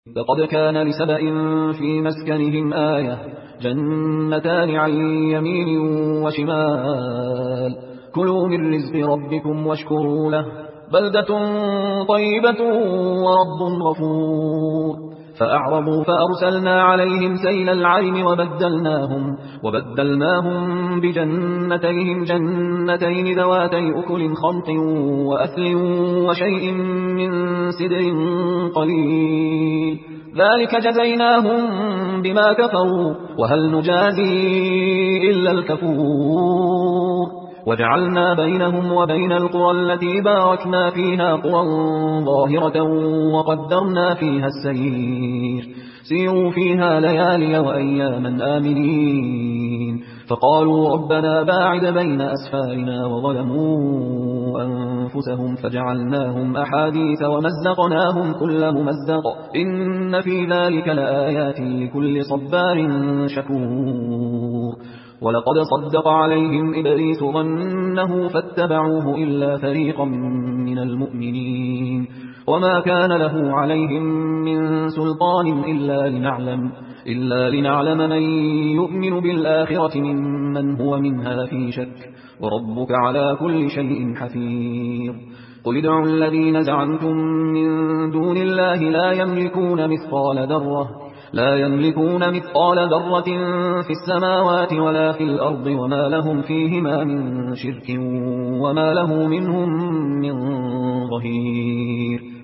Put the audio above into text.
لقد كان لسبإ في مسكنهم آية جنتان عن يمين وشمال كلوا من رزق ربكم واشكروا له بلدة طيبة ورب غفور فأعرضوا فأرسلنا عليهم سيل العرم وبدلناهم بجنتيهم جنتين ذواتي أكل خمط وأثل وشيء من سدر قليل ذلك جزيناهم بما كفروا وهل نجازي إلا الكفور وجعلنا بينهم وبين القرى التي باركنا فيها قرى ظاهرة وقدرنا فيها السير سيروا فيها ليالي وأياما آمنين فقالوا ربنا باعد بين أسفارنا وظلموا أنفسهم فجعلناهم أحاديث ومزقناهم كل ممزق إن في ذلك لآيات لكل صبار شكور ولقد صدق عليهم إبليس ظنه فاتبعوه إلا فريقا من المؤمنين وما كان له عليهم من سلطان إلا لنعلم من يؤمن بالآخرة ممن هو منها في شك وربك على كل شيء حفيظ قل ادعوا الذين زعمتم من دون الله لا يملكون مثقال ذرة في السماوات ولا في الأرض وما لهم فيهما من شرك وما له منهم من ظهير